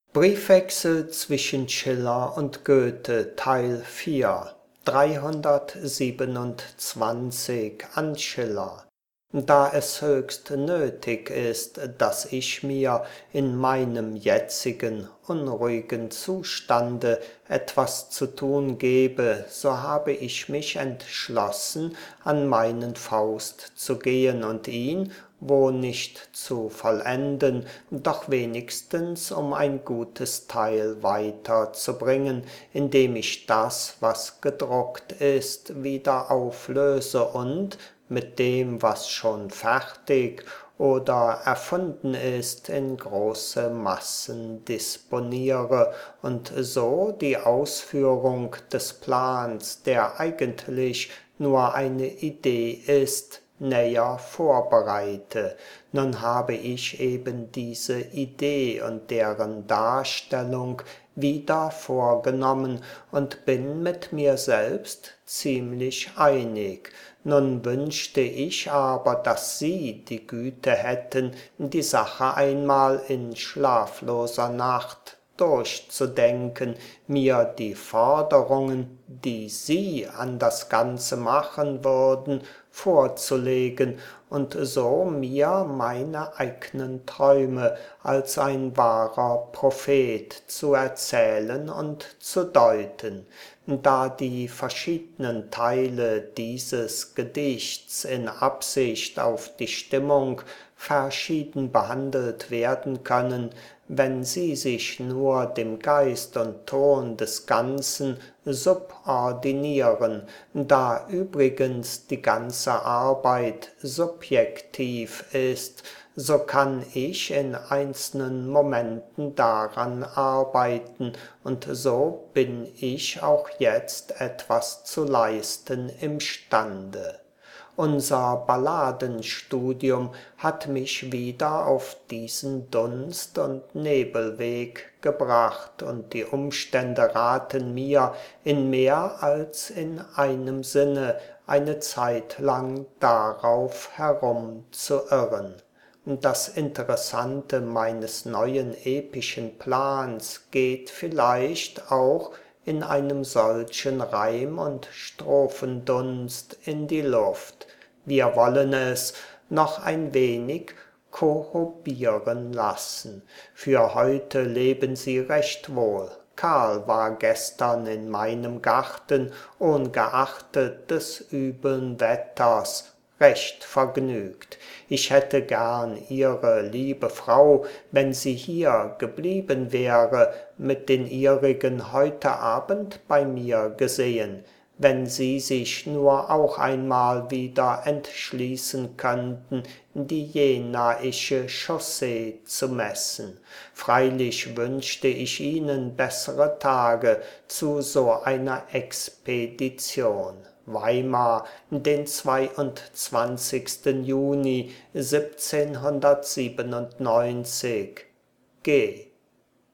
Briefwechsel zwischen Schiller und Goethe, Teil 4, 327 an Schiller. Da es höchst nötig ist, dass ich mir in meinem jetzigen unruhigen Zustande etwas zu tun gebe, so habe ich mich entschlossen, an meinen Faust zu gehen und ihn, wo nicht zu vollenden, doch wenigstens um ein gutes Teil weiterzubringen, indem ich das, was gedruckt ist, wieder auflöse und mit dem, was schon fertig oder erfunden ist, in große Massen disponiere und so die Ausführung des Plans, der eigentlich nur eine Idee ist, näher vorbereite. Nun habe ich eben diese Idee und deren Darstellung wieder vorgenommen und bin mit mir selbst ziemlich einig. Nun wünschte ich aber, dass Sie die Güte hätten, die Sache einmal in schlafloser Nacht durchzudenken, mir die Forderungen, die Sie an das Ganze machen würden, vorzulegen und so mir meine eignen Träume als ein wahrer Prophet zu erzählen und zu deuten. Da die verschiedenen Teile dieses Gedichts in Absicht auf die Stimmung verschieden behandelt werden können, wenn sie sich nur dem Geist und Ton des Ganzen subordinieren, da übrigens die ganze Arbeit subjektiv ist, so kann ich in einzelnen Momenten daran arbeiten, und so bin ich auch jetzt etwas zu leisten imstande. Unser Balladenstudium hat mich wieder auf diesen Dunst- und Nebelweg gebracht, und die Umstände raten mir in mehr als in einem Sinne eine Zeit lang darauf herumzuirren. Das Interessante meines neuen epischen Plans geht vielleicht auch in einem solchen Reim- und Strophendunst in die Luft. Wir wollen es noch ein wenig kohobieren lassen. Für heute leben Sie recht wohl. Karl war gestern in meinem Garten, ohngeachtet des übeln Wetters, recht vergnügt. Ich hätte gern Ihre liebe Frau, wenn sie hier geblieben wäre, mit den ihrigen heute Abend bei mir gesehen, wenn sie sich nur auch einmal wieder entschließen könnten, die jenaische Chaussee zu messen. Freilich wünschte ich Ihnen bessere Tage zu so einer Expedition. Weimar, den 22. Juni 1797. G.